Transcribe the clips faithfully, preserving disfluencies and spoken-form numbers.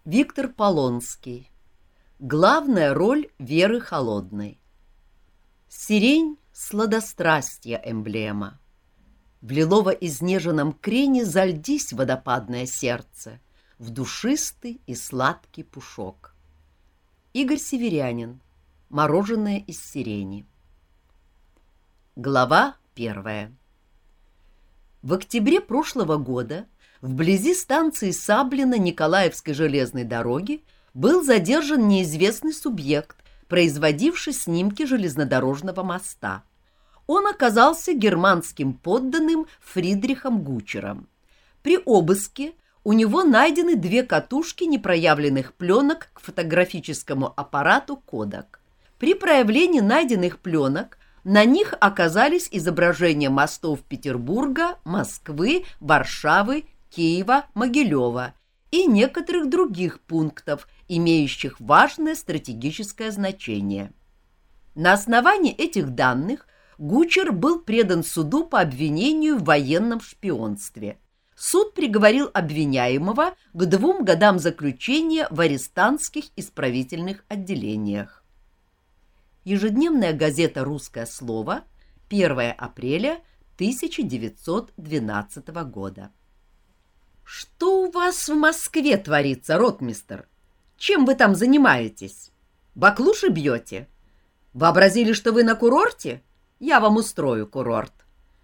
Виктор Полонский. Главная роль Веры Холодной. Сирень — сладострастья эмблема. В лилово-изнеженном крене зальдись водопадное сердце, в душистый и сладкий пушок. Игорь Северянин. Мороженое из сирени. Глава первая. В октябре прошлого года вблизи станции Саблино Николаевской железной дороги был задержан неизвестный субъект, производивший снимки железнодорожного моста. Он оказался германским подданным Фридрихом Гучером. При обыске у него найдены две катушки непроявленных пленок к фотографическому аппарату «Кодак». При проявлении найденных пленок на них оказались изображения мостов Петербурга, Москвы, Варшавы, Киева, Могилева и некоторых других пунктов, имеющих важное стратегическое значение. На основании этих данных Гучер был предан суду по обвинению в военном шпионстве. Суд приговорил обвиняемого к двум годам заключения в арестантских исправительных отделениях. Ежедневная газета «Русское слово», первое апреля тысяча девятьсот двенадцатого года. «Что у вас в Москве творится, ротмистр? Чем вы там занимаетесь? Баклуши бьете? Вообразили, что вы на курорте? Я вам устрою курорт».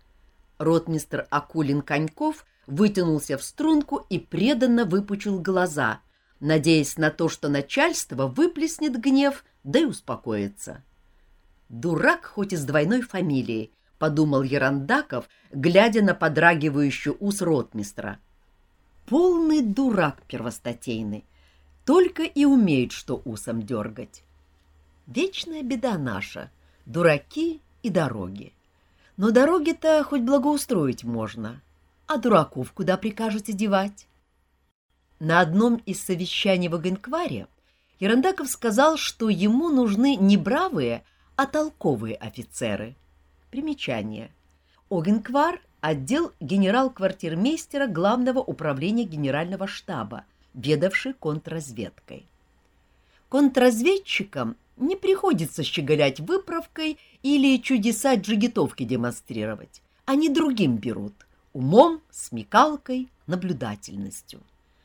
Ротмистр Акулин-Коньков вытянулся в струнку и преданно выпучил глаза, надеясь на то, что начальство выплеснет гнев, да и успокоится. «Дурак хоть и с двойной фамилией», — подумал Ерандаков, глядя на подрагивающий ус ротмистра. «Полный дурак первостатейный, только и умеет, что усом дергать. Вечная беда наша — дураки и дороги. Но дороги-то хоть благоустроить можно, а дураков куда прикажете девать?» На одном из совещаний в Огенкваре Ерандаков сказал, что ему нужны не бравые, а толковые офицеры. Примечание. Огенквар — отдел генерал-квартирмейстера Главного управления Генерального штаба, ведавший контрразведкой. Контрразведчикам не приходится щеголять выправкой или чудеса джигитовки демонстрировать. Они другим берут — умом, смекалкой, наблюдательностью.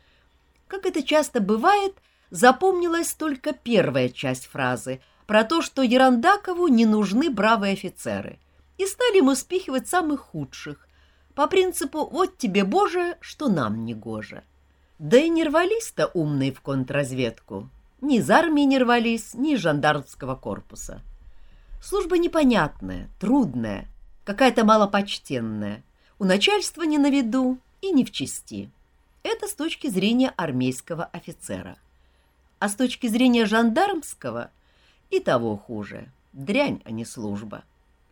Как это часто бывает, запомнилась только первая часть фразы про то, что Ерандакову не нужны бравые офицеры, и стали ему спихивать самых худших, по принципу «вот тебе, Боже, что нам не гоже». Да и не рвались-то умные в контрразведку, ни из армии не рвались, ни из жандармского корпуса. Служба непонятная, трудная, какая-то малопочтенная, у начальства не на виду и не в чести. Это с точки зрения армейского офицера. А с точки зрения жандармского и того хуже. Дрянь, а не служба.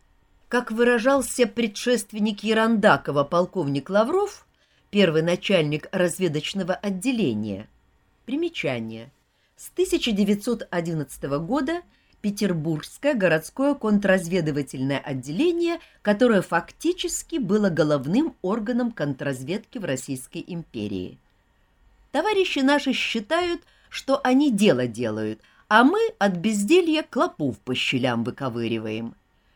Как выражался предшественник Ерандакова полковник Лавров, первый начальник разведочного отделения. Примечание. С тысяча девятьсот одиннадцатого года Петербургское городское контрразведывательное отделение, которое фактически было головным органом контрразведки в Российской империи. Товарищи наши считают, что они дело делают, а мы от безделья клопов по щелям выковыриваем.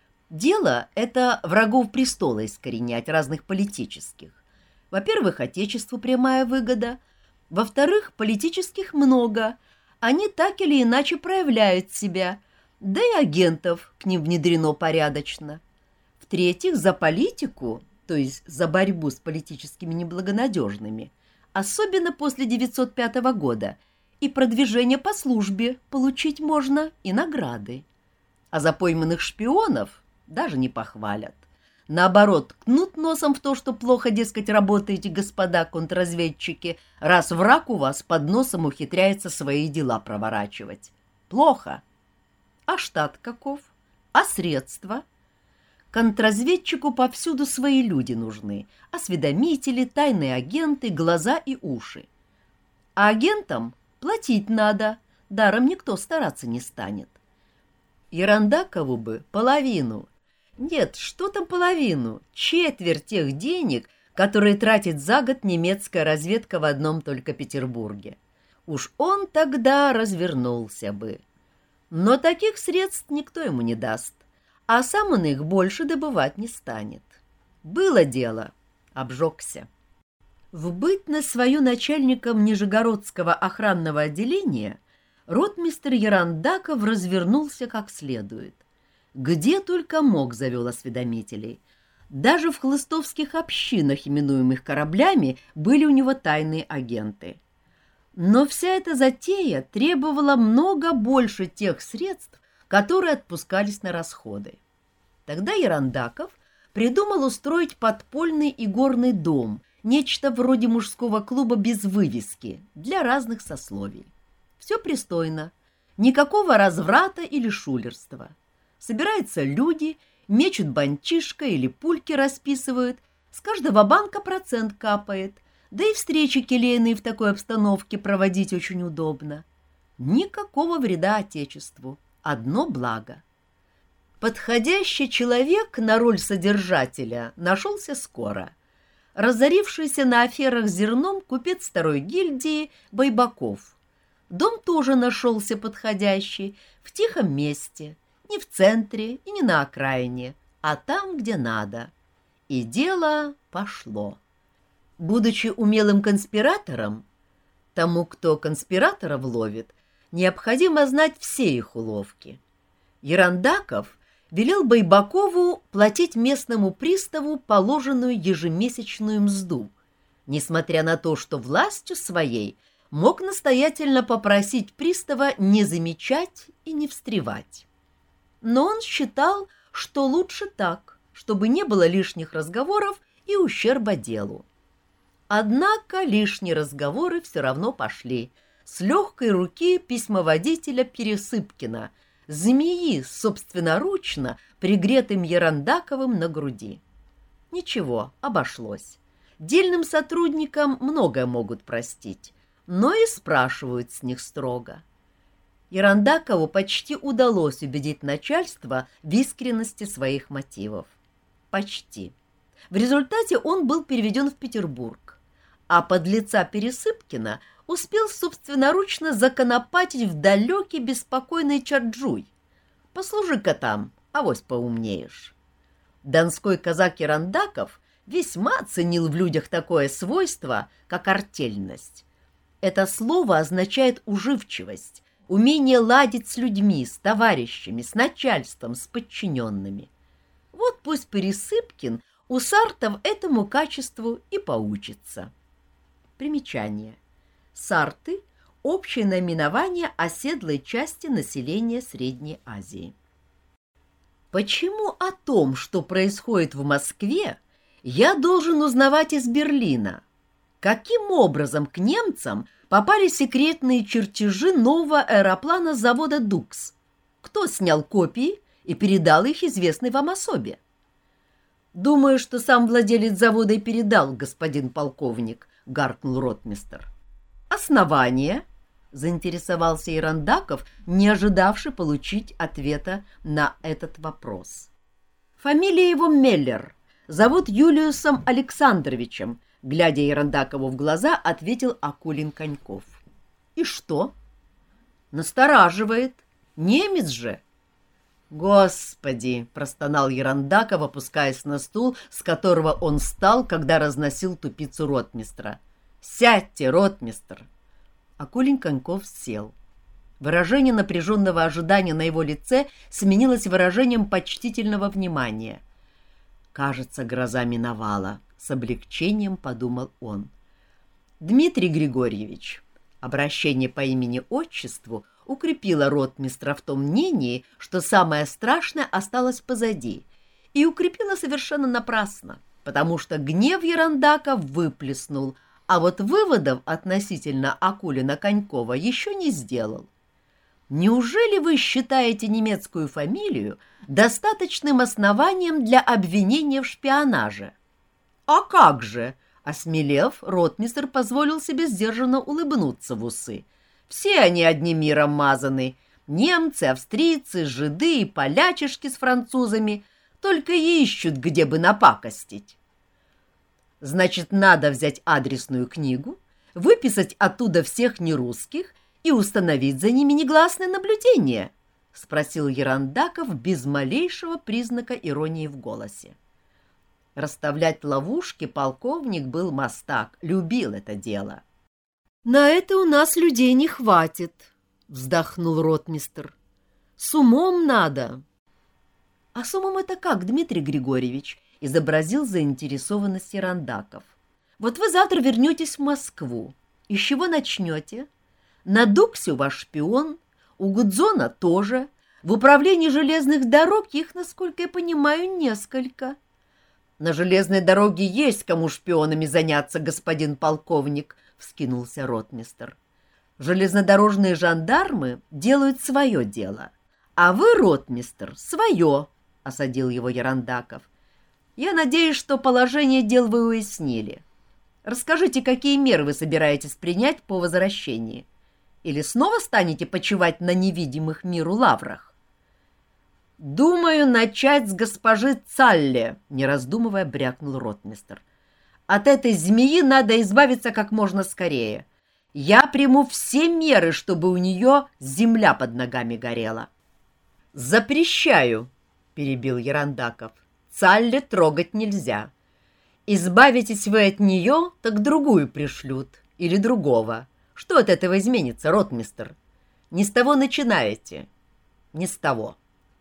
Дело — это врагов престола искоренять, разных политических. Во-первых, отечеству прямая выгода. Во-вторых, политических много. Они так или иначе проявляют себя, да и агентов к ним внедрено порядочно. В-третьих, за политику, то есть за борьбу с политическими неблагонадежными, особенно после девятьсот пятого года, и продвижение по службе получить можно, и награды. А за пойманных шпионов даже не похвалят. Наоборот, ткнут носом в то, что плохо, дескать, работаете, господа контрразведчики, раз враг у вас под носом ухитряется свои дела проворачивать. Плохо. А штат каков? А средства? Контрразведчику повсюду свои люди нужны. Осведомители, тайные агенты, глаза и уши. А агентам платить надо, даром никто стараться не станет. Ерандакову бы половину. Нет, что там половину? Четверть тех денег, которые тратит за год немецкая разведка в одном только Петербурге. Уж он тогда развернулся бы. Но таких средств никто ему не даст, а сам он их больше добывать не станет. Было дело, обжегся. В бытность свою начальником Нижегородского охранного отделения ротмистр Ерандаков развернулся как следует. Где только мог завел осведомителей. Даже в хлыстовских общинах, именуемых кораблями, были у него тайные агенты. Но вся эта затея требовала много больше тех средств, которые отпускались на расходы. Тогда Ерандаков придумал устроить подпольный игорный дом, нечто вроде мужского клуба без вывески, для разных сословий. Все пристойно, никакого разврата или шулерства. Собираются люди, мечут банчишко или пульки расписывают, с каждого банка процент капает, да и встречи келейные в такой обстановке проводить очень удобно. Никакого вреда Отечеству, одно благо. Подходящий человек на роль содержателя нашелся скоро. Разорившийся на аферах зерном купец второй гильдии Байбаков. Дом тоже нашелся подходящий, в тихом месте, не в центре и не на окраине, а там, где надо. И дело пошло. Будучи умелым конспиратором, тому, кто конспираторов ловит, необходимо знать все их уловки. Ерандаков велел Байбакову платить местному приставу положенную ежемесячную мзду, несмотря на то, что властью своей мог настоятельно попросить пристава не замечать и не встревать. Но он считал, что лучше так, чтобы не было лишних разговоров и ущерба делу. Однако лишние разговоры все равно пошли с легкой руки письмоводителя Пересыпкина, змеи собственноручно пригретым Ерандаковым на груди. Ничего, обошлось. Дельным сотрудникам многое могут простить, но и спрашивают с них строго. Ерандакову почти удалось убедить начальство в искренности своих мотивов. Почти. В результате он был переведен в Петербург, а подлеца Пересыпкина успел собственноручно законопатить в далекий беспокойный Чарджуй. Послужи-ка там, авось поумнеешь. Донской казак Ерандаков весьма ценил в людях такое свойство, как артельность. Это слово означает уживчивость, умение ладить с людьми, с товарищами, с начальством, с подчиненными. Вот пусть Пересыпкин у сартов этому качеству и поучится. Примечание. Сарты – общее наименование оседлой части населения Средней Азии. Почему о том, что происходит в Москве, я должен узнавать из Берлина? Каким образом к немцам попали секретные чертежи нового аэроплана завода «Дукс»? Кто снял копии и передал их известной вам особе? Думаю, что сам владелец завода и передал, господин полковник, — гаркнул ротмистр. «Основание?» — заинтересовался Ерандаков, не ожидавший получить ответа на этот вопрос. «Фамилия его Меллер. Зовут Юлиусом Александровичем», — глядя Ерандакову в глаза, ответил Акулин-Коньков. «И что?» «Настораживает. Немец же». «Господи!» — простонал Ерандаков, опускаясь на стул, с которого он встал, когда разносил тупицу ротмистра. «Сядьте, ротмистр!» Акулин-Коньков сел. Выражение напряженного ожидания на его лице сменилось выражением почтительного внимания. «Кажется, гроза миновала», — с облегчением подумал он. «Дмитрий Григорьевич», обращение по имени-отчеству укрепило ротмистра в том мнении, что самое страшное осталось позади, и укрепило совершенно напрасно, потому что гнев Ерандака выплеснул, а вот выводов относительно Акулина-Конькова еще не сделал. Неужели вы считаете немецкую фамилию достаточным основанием для обвинения в шпионаже? А как же? Осмелев, ротмистр позволил себе сдержанно улыбнуться в усы. Все они одним миром мазаны. Немцы, австрийцы, жиды и полячишки с французами только и ищут, где бы напакостить. Значит, надо взять адресную книгу, выписать оттуда всех нерусских и установить за ними негласное наблюдение? — спросил Ерандаков без малейшего признака иронии в голосе. Расставлять ловушки полковник был мастак, любил это дело. — На это у нас людей не хватит, — вздохнул ротмистр. — С умом надо. — А с умом это как, Дмитрий Григорьевич? — изобразил заинтересованность Ерандаков. — Вот вы завтра вернетесь в Москву. И с чего начнете? На Дуксе у вас шпион, у Гудзона тоже. В управлении железных дорог их, насколько я понимаю, несколько. — На железной дороге есть кому шпионами заняться, господин полковник, — вскинулся ротмистр. — Железнодорожные жандармы делают свое дело, а вы, ротмистр, свое, — осадил его Ерандаков. — Я надеюсь, что положение дел вы уяснили. Расскажите, какие меры вы собираетесь принять по возвращении? Или снова станете почивать на невидимых миру лаврах? — Думаю, начать с госпожи Цалле, — не раздумывая брякнул ротмистр. — От этой змеи надо избавиться как можно скорее. Я приму все меры, чтобы у нее земля под ногами горела. — Запрещаю, — перебил Ерандаков. — Цалле трогать нельзя. Избавитесь вы от нее, так другую пришлют, или другого. Что от этого изменится, ротмистр? Не с того начинаете, не с того.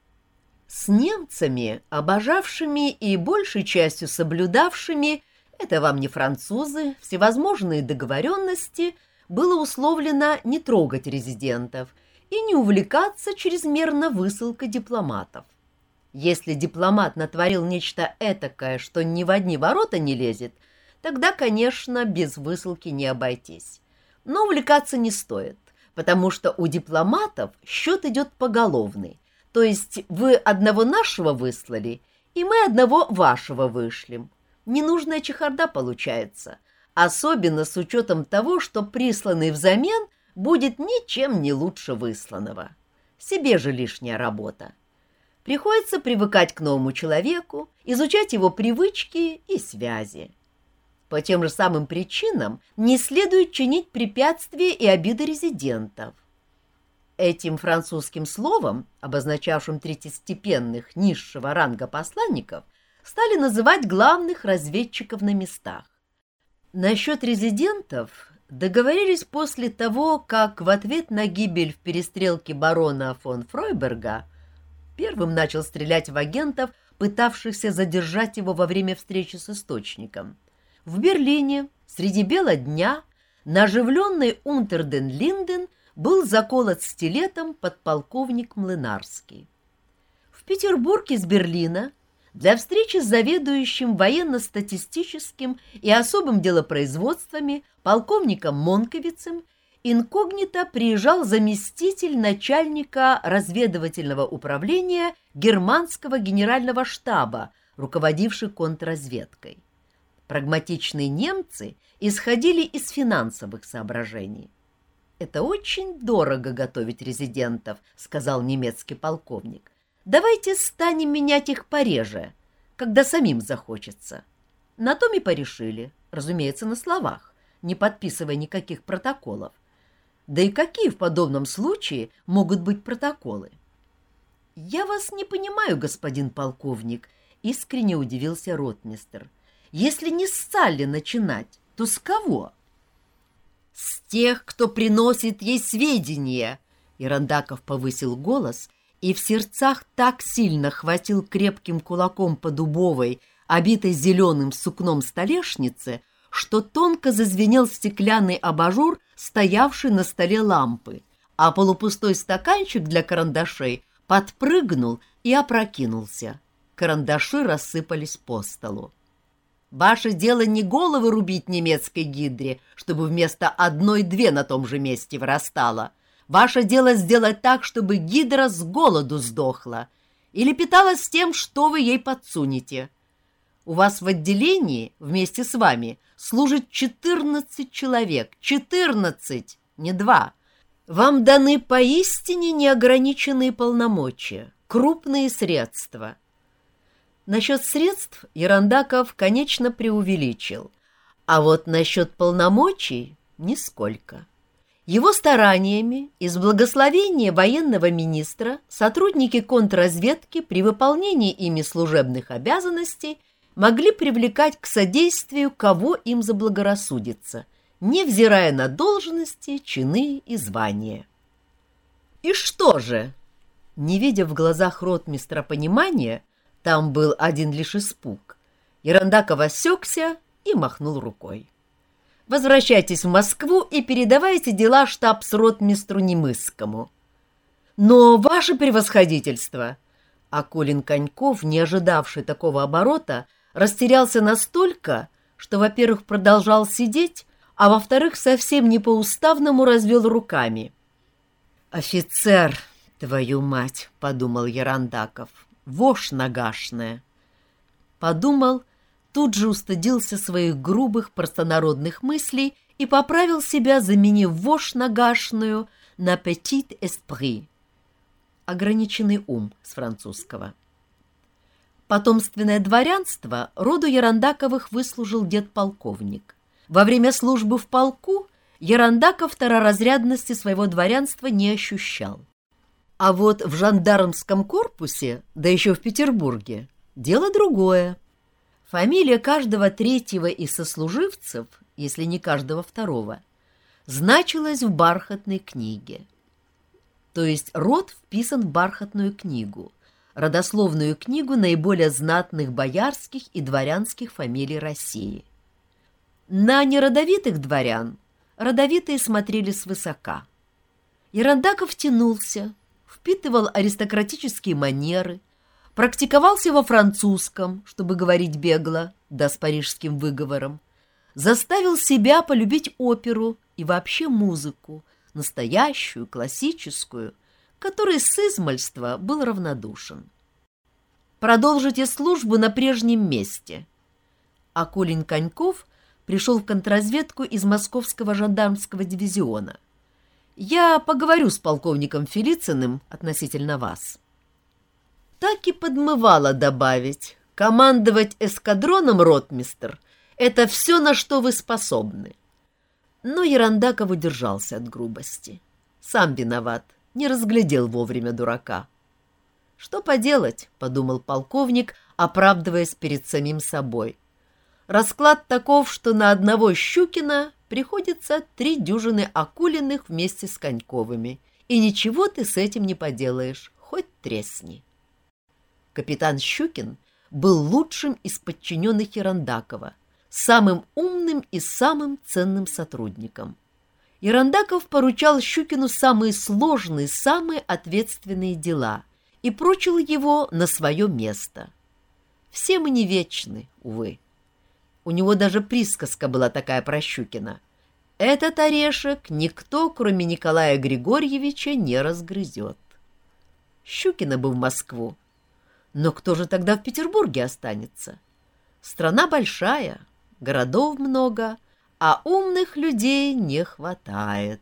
С немцами, обожавшими и большей частью соблюдавшими, это вам не французы, всевозможные договоренности, было условлено не трогать резидентов и не увлекаться чрезмерно высылкой дипломатов. Если дипломат натворил нечто этакое, что ни в одни ворота не лезет, тогда, конечно, без высылки не обойтись. Но увлекаться не стоит, потому что у дипломатов счет идет поголовный. То есть вы одного нашего выслали, и мы одного вашего вышлем. Ненужная чехарда получается, особенно с учетом того, что присланный взамен будет ничем не лучше высланного. Себе же лишняя работа. Приходится привыкать к новому человеку, изучать его привычки и связи. По тем же самым причинам не следует чинить препятствия и обиды резидентов. Этим французским словом, обозначавшим третьестепенных низшего ранга посланников, стали называть главных разведчиков на местах. Насчет резидентов договорились после того, как в ответ на гибель в перестрелке барона фон Фройберга первым начал стрелять в агентов, пытавшихся задержать его во время встречи с источником. В Берлине среди бела дня на оживленной Унтерден-Линден был заколот стилетом подполковник Млынарский. В Петербург из Берлина для встречи с заведующим военно-статистическим и особым делопроизводствами полковником Монковицем инкогнито приезжал заместитель начальника разведывательного управления германского генерального штаба, руководивший контрразведкой. Прагматичные немцы исходили из финансовых соображений. «Это очень дорого готовить резидентов», — сказал немецкий полковник. «Давайте станем менять их пореже, когда самим захочется». На том и порешили, разумеется, на словах, не подписывая никаких протоколов. Да и какие в подобном случае могут быть протоколы? «Я вас не понимаю, господин полковник», — искренне удивился ротмистр. «Если не с Салли начинать, то с кого?» «С тех, кто приносит ей сведения!» Ерандаков повысил голос и в сердцах так сильно хватил крепким кулаком по дубовой, обитой зеленым сукном столешнице, что тонко зазвенел стеклянный абажур, стоявший на столе лампы, а полупустой стаканчик для карандашей подпрыгнул и опрокинулся. Карандаши рассыпались по столу. «Ваше дело не головы рубить немецкой гидре, чтобы вместо одной две на том же месте вырастало. Ваше дело сделать так, чтобы гидра с голоду сдохла или питалась тем, что вы ей подсунете. У вас в отделении вместе с вами служит четырнадцать человек. четырнадцать, не два. Вам даны поистине неограниченные полномочия, крупные средства». Насчет средств Ерандаков, конечно, преувеличил, а вот насчет полномочий Нисколько. Его стараниями и с благословения военного министра сотрудники контрразведки при выполнении ими служебных обязанностей могли привлекать к содействию, кого им заблагорассудится, невзирая на должности, чины и звания. И что же? Не видя в глазах ротмистра понимания, там был один лишь испуг, Ерандаков осекся и махнул рукой. «Возвращайтесь в Москву и передавайте дела штабс-ротмистру Немысскому». «Но, ваше превосходительство!» Акулин Коньков, не ожидавший такого оборота, растерялся настолько, что, во-первых, продолжал сидеть, а во-вторых, совсем не по-уставному развел руками. «Офицер, твою мать!» — подумал Ерандаков. «Вошь нагашная!» Подумал, тут же устыдился своих грубых простонародных мыслей и поправил себя, заменив вошь нагашную на petit esprit — ограниченный ум с французского. Потомственное дворянство роду Ерандаковых выслужил дед-полковник. Во время службы в полку Ерандаков второразрядности своего дворянства не ощущал. А вот в жандармском корпусе, да еще в Петербурге, дело другое. Фамилия каждого третьего из сослуживцев, если не каждого второго, значилась в бархатной книге. То есть род вписан в бархатную книгу, родословную книгу наиболее знатных боярских и дворянских фамилий России. На неродовитых дворян родовитые смотрели свысока. Ерандаков тянулся, впитывал аристократические манеры, практиковался во французском, чтобы говорить бегло, да с парижским выговором, заставил себя полюбить оперу и вообще музыку, настоящую, классическую, которой с измальства был равнодушен. Продолжите службу на прежнем месте. Акулин Коньков пришел в контрразведку из Московского жандармского дивизиона. Я поговорю с полковником Фелицыным относительно вас. Так и подмывало добавить: командовать эскадроном, ротмистр, это все, на что вы способны. Но Ерандаков удержался от грубости. Сам виноват, не разглядел вовремя дурака. «Что поделать?» — подумал полковник, оправдываясь перед самим собой. «Расклад таков, что на одного Щукина приходится три дюжины Акулиных вместе с Коньковыми, и ничего ты с этим не поделаешь, хоть тресни». Капитан Щукин был лучшим из подчиненных Ерандакова, самым умным и самым ценным сотрудником. Ерандаков поручал Щукину самые сложные, самые ответственные дела и прочил его на свое место. Все мы не вечны, увы. У него даже присказка была такая про Щукина: «Этот орешек никто, кроме Николая Григорьевича, не разгрызет». Щукина бы в Москву. Но кто же тогда в Петербурге останется? Страна большая, городов много, а умных людей не хватает.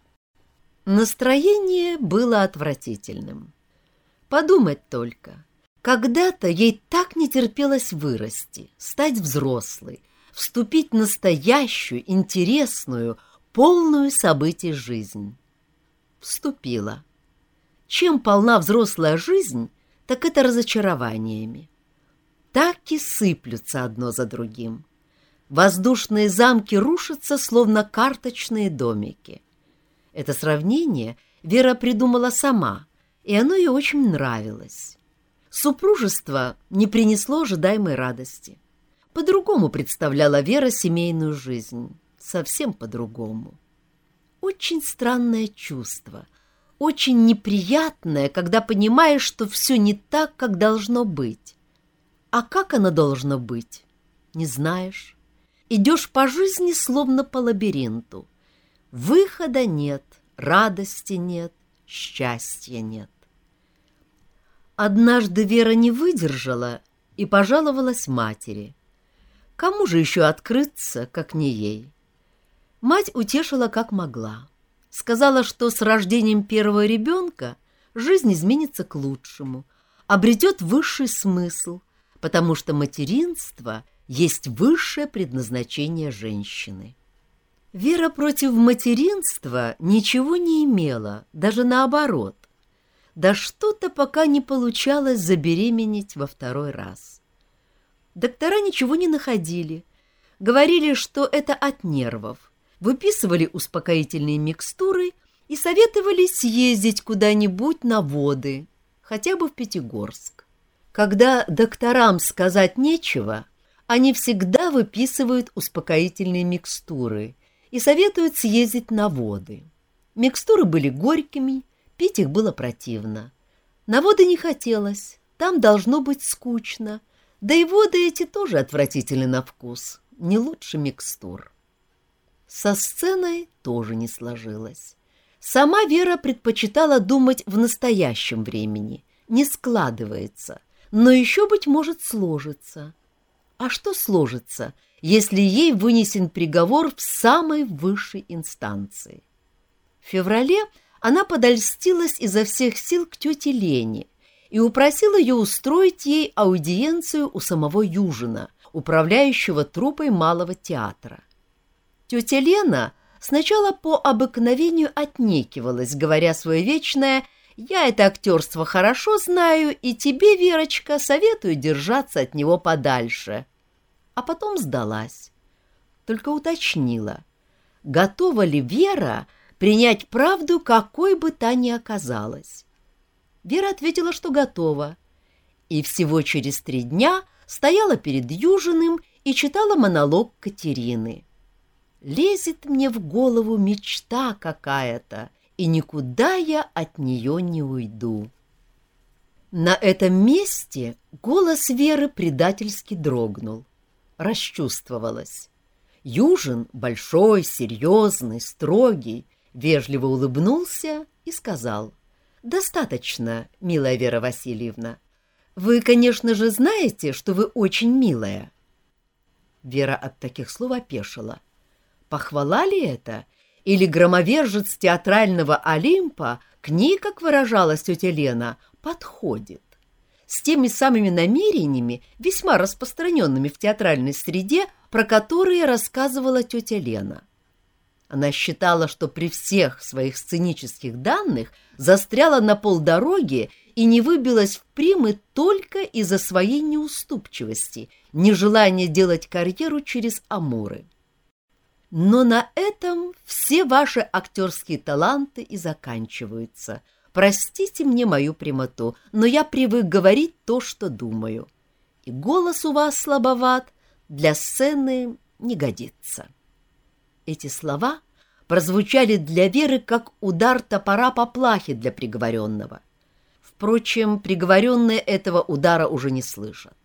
Настроение было отвратительным. Подумать только, когда-то ей так не терпелось вырасти, стать взрослой, вступить в настоящую, интересную, полную событий жизнь. Вступила. Чем полна взрослая жизнь, так это разочарованиями. Так и сыплются одно за другим. Воздушные замки рушатся, словно карточные домики. Это сравнение Вера придумала сама, и оно ей очень нравилось. Супружество не принесло ожидаемой радости. По-другому представляла Вера семейную жизнь, совсем по-другому. Очень странное чувство, очень неприятное, когда понимаешь, что все не так, как должно быть. А как оно должно быть, не знаешь. Идешь по жизни, словно по лабиринту. Выхода нет, радости нет, счастья нет. Однажды Вера не выдержала и пожаловалась матери. Кому же еще открыться, как не ей? Мать утешила как могла. Сказала, что с рождением первого ребенка жизнь изменится к лучшему, обретет высший смысл, потому что материнство есть высшее предназначение женщины. Вера против материнства ничего не имела, даже наоборот. Да что-то пока не получалось забеременеть во второй раз. Доктора ничего не находили. Говорили, что это от нервов. Выписывали успокоительные микстуры и советовали съездить куда-нибудь на воды, хотя бы в Пятигорск. Когда докторам сказать нечего, они всегда выписывают успокоительные микстуры и советуют съездить на воды. Микстуры были горькими, пить их было противно. На воды не хотелось, там должно быть скучно, да и воды эти тоже отвратительны на вкус, не лучше микстур. Со сценой тоже не сложилось. Сама Вера предпочитала думать в настоящем времени, не складывается, но еще, быть может, сложится. А что сложится, если ей вынесен приговор в самой высшей инстанции? В феврале она подольстилась изо всех сил к тете Лене и упросила ее устроить ей аудиенцию у самого Южина, управляющего труппой Малого театра. Тетя Лена сначала по обыкновению отнекивалась, говоря свое вечное: «Я это актерство хорошо знаю, и тебе, Верочка, советую держаться от него подальше». А потом сдалась. Только уточнила, готова ли Вера принять правду, какой бы та ни оказалась. Вера ответила, что готова, и всего через три дня стояла перед Южиным и читала монолог Катерины. «Лезет мне в голову мечта какая-то, и никуда я от нее не уйду». На этом месте голос Веры предательски дрогнул, расчувствовалась. Южин, большой, серьезный, строгий, вежливо улыбнулся и сказал: «Достаточно, милая Вера Васильевна. Вы, конечно же, знаете, что вы очень милая». Вера от таких слов опешила. Похвала ли это? Или громовержец театрального Олимпа к ней, как выражалась тетя Лена, подходит? С теми самыми намерениями, весьма распространенными в театральной среде, про которые рассказывала тетя Лена. Она считала, что при всех своих сценических данных застряла на полдороги и не выбилась в примы только из-за своей неуступчивости, нежелания делать карьеру через амуры. Но на этом все ваши актерские таланты и заканчиваются. Простите мне мою прямоту, но я привык говорить то, что думаю. И голос у вас слабоват, для сцены не годится». Эти слова прозвучали для Веры как удар топора по плахе для приговоренного. Впрочем, приговоренные этого удара уже не слышат.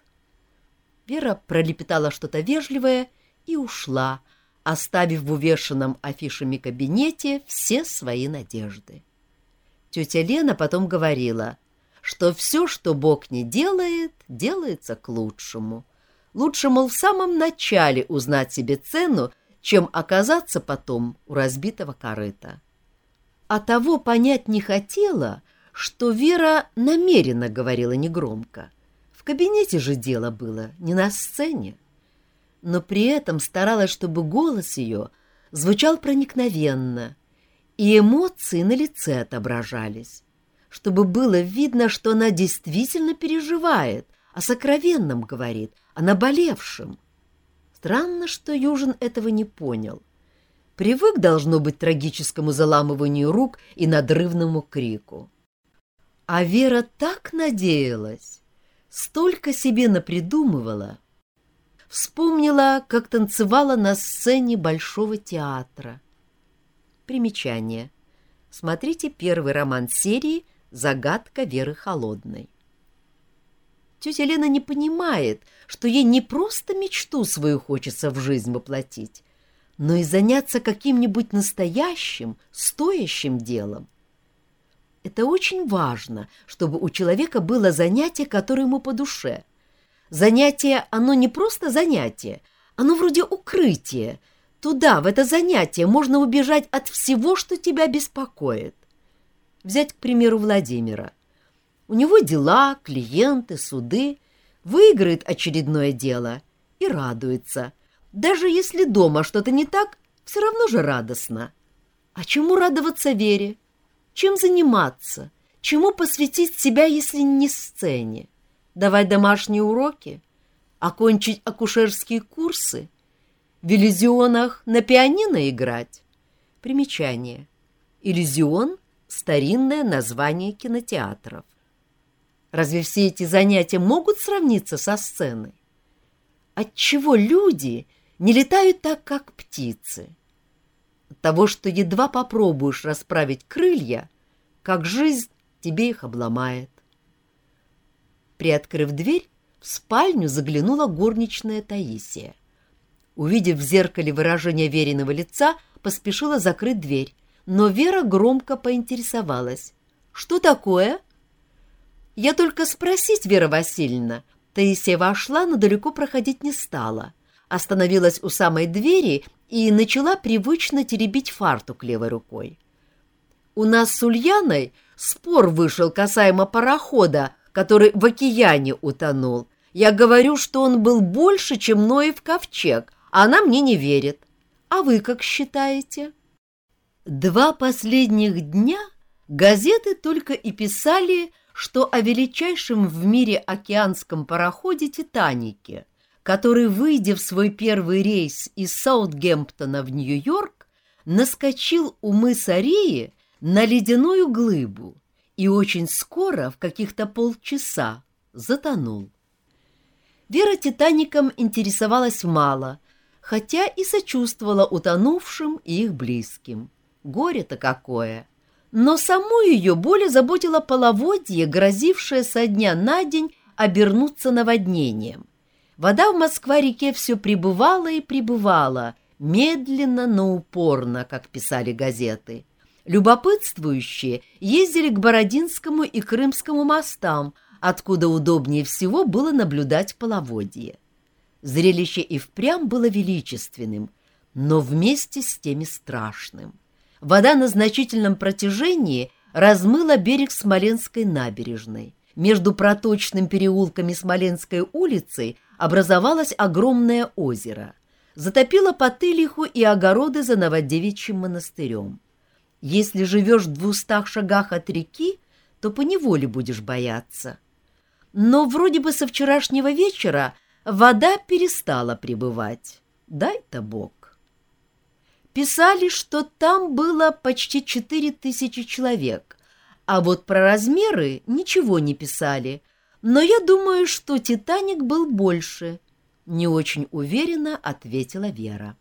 Вера пролепетала что-то вежливое и ушла, оставив в увешанном афишами кабинете все свои надежды. Тетя Лена потом говорила, что все, что Бог не делает, делается к лучшему. Лучше, мол, в самом начале узнать себе цену, чем оказаться потом у разбитого корыта. А того понять не хотела, что Вера намеренно говорила негромко. В кабинете же дело было, не на сцене. Но при этом старалась, чтобы голос ее звучал проникновенно, и эмоции на лице отображались, чтобы было видно, что она действительно переживает, о сокровенном говорит, о наболевшем. Странно, что Южин этого не понял. Привык, должно быть, трагическому заламыванию рук и надрывному крику. А Вера так надеялась, столько себе напридумывала. Вспомнила, как танцевала на сцене Большого театра. Примечание. Смотрите первый роман серии «Загадка Веры Холодной». Тетя Лена не понимает, что ей не просто мечту свою хочется в жизнь воплотить, но и заняться каким-нибудь настоящим, стоящим делом. Это очень важно, чтобы у человека было занятие, которое ему по душе. Занятие, оно не просто занятие, оно вроде укрытия. Туда, в это занятие, можно убежать от всего, что тебя беспокоит. Взять, к примеру, Владимира. У него дела, клиенты, суды. Выиграет очередное дело и радуется. Даже если дома что-то не так, Все равно же радостно. А чему радоваться Вере? Чем заниматься? Чему посвятить себя, если не сцене? Давать домашние уроки? Окончить акушерские курсы? В иллюзионах на пианино играть? Примечание. Иллюзион — старинное название кинотеатров. Разве все эти занятия могут сравниться со сценой? Отчего люди не летают так, как птицы? От того, что едва попробуешь расправить крылья, как жизнь тебе их обломает. Приоткрыв дверь, в спальню заглянула горничная Таисия. Увидев в зеркале выражение Вериного лица, поспешила закрыть дверь, но Вера громко поинтересовалась. «Что такое?» «Я только спросить, Вера Васильевна». Таисия вошла, но далеко проходить не стала. Остановилась у самой двери и начала привычно теребить фартук левой рукой. «У нас с Ульяной спор вышел касаемо парохода, который в океане утонул. Я говорю, что он был больше, чем Ноев ковчег, а она мне не верит. А вы как считаете?» Два последних дня газеты только и писали, что о величайшем в мире океанском пароходе «Титанике», который, выйдя в свой первый рейс из Саутгемптона в Нью-Йорк, наскочил у мыса Реи на ледяную глыбу и очень скоро, в каких-то полчаса, затонул. Вера «Титаником» интересовалась мало, хотя и сочувствовала утонувшим и их близким. Горе-то какое! Но саму ее более заботило половодье, грозившее со дня на день обернуться наводнением. Вода в Москва-реке все прибывала и прибывала, медленно, но упорно, как писали газеты. Любопытствующие ездили к Бородинскому и Крымскому мостам, откуда удобнее всего было наблюдать половодье. Зрелище и впрямь было величественным, но вместе с тем и страшным. Вода на значительном протяжении размыла берег Смоленской набережной. Между проточным переулком и Смоленской улицей образовалось огромное озеро. Затопило Потылиху и огороды за Новодевичьим монастырем. Если живешь в двухстах шагах от реки, то поневоле будешь бояться. Но вроде бы со вчерашнего вечера вода перестала прибывать. Дай-то Бог. Писали, что там было почти четыре тысячи человек, а вот про размеры ничего не писали. Но я думаю, что «Титаник» был больше, — не очень уверенно ответила Вера.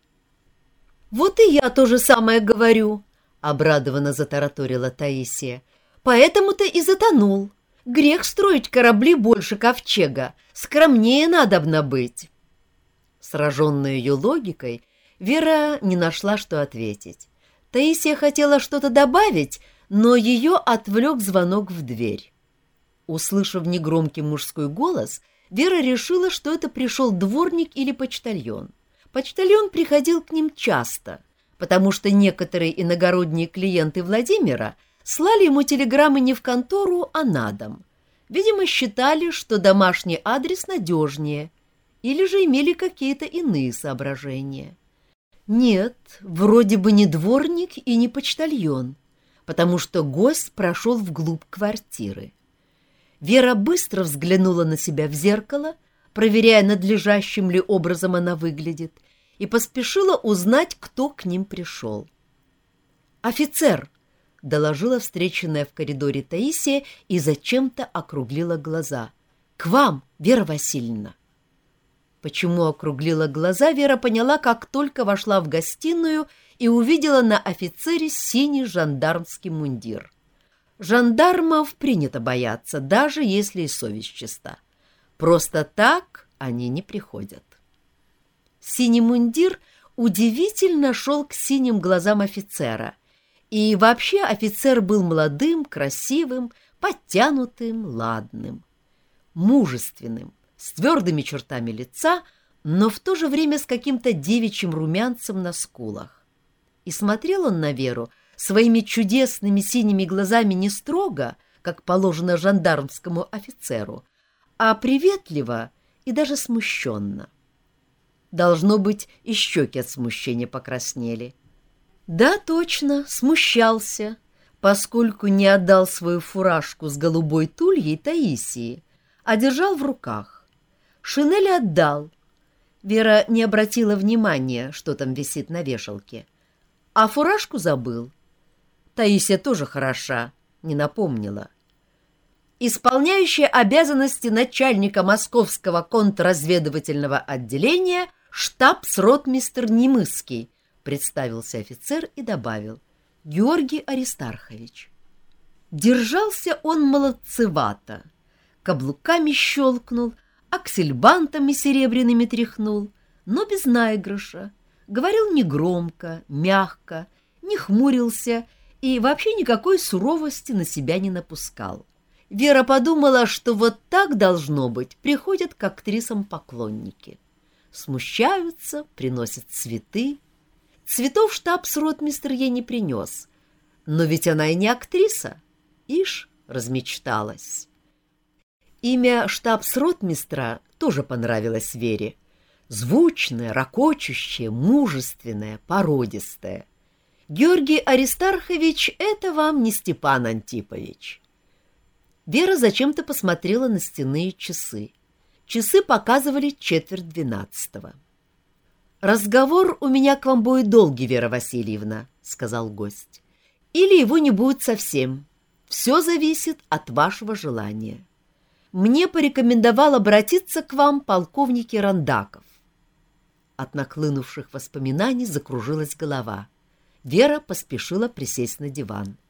«Вот и я то же самое говорю», — обрадованно затараторила Таисия. «Поэтому-то и затонул. Грех строить корабли больше ковчега, скромнее надобно быть». Сраженная ее логикой, Вера не нашла, что ответить. Таисия хотела что-то добавить, но ее отвлек звонок в дверь. Услышав негромкий мужской голос, Вера решила, что это пришел дворник или почтальон. Почтальон приходил к ним часто, потому что некоторые иногородние клиенты Владимира слали ему телеграммы не в контору, а на дом. Видимо, считали, что домашний адрес надежнее, или же имели какие-то иные соображения. Нет, вроде бы не дворник и не почтальон, потому что гость прошел вглубь квартиры. Вера быстро взглянула на себя в зеркало, проверяя, надлежащим ли образом она выглядит, и поспешила узнать, кто к ним пришел. «Офицер!» — доложила встреченная в коридоре Таисия и зачем-то округлила глаза. «К вам, Вера Васильевна!» Почему округлила глаза, Вера поняла, как только вошла в гостиную и увидела на офицере синий жандармский мундир. Жандармов принято бояться, даже если и совесть чиста. Просто так они не приходят. Синий мундир удивительно шел к синим глазам офицера, и вообще офицер был молодым, красивым, подтянутым, ладным, мужественным, с твердыми чертами лица, но в то же время с каким-то девичьим румянцем на скулах. И смотрел он на Веру своими чудесными синими глазами не строго, как положено жандармскому офицеру, а приветливо и даже смущенно. Должно быть, и щеки от смущения покраснели. Да, точно, смущался, поскольку не отдал свою фуражку с голубой тульей Таисии, а держал в руках. Шинель отдал. Вера не обратила внимания, что там висит на вешалке. А фуражку забыл. Таисия тоже хороша, не напомнила. Исполняющая обязанности начальника Московского контрразведывательного отделения штабс-ротмистр Немысский, представился офицер и добавил: Георгий Аристархович. Держался он молодцевато, каблуками щелкнул, аксельбантами серебряными тряхнул, но без наигрыша, говорил негромко, мягко, не хмурился и вообще никакой суровости на себя не напускал. Вера подумала, что вот так, должно быть, приходят к актрисам поклонники. Смущаются, приносят цветы. Цветов штабс-ротмистр ей не принес. Но ведь она и не актриса. Ишь, размечталась. Имя штабс-ротмистра тоже понравилось Вере. Звучное, ракочущее, мужественное, породистое. Георгий Аристархович — это вам не Степан Антипович. Вера зачем-то посмотрела на стенные часы. Часы показывали четверть двенадцатого. «Разговор у меня к вам будет долгий, Вера Васильевна», — сказал гость. «Или его не будет совсем. Все зависит от вашего желания. Мне порекомендовал обратиться к вам полковник Рандаков». От наклынувших воспоминаний закружилась голова. Вера поспешила присесть на диван.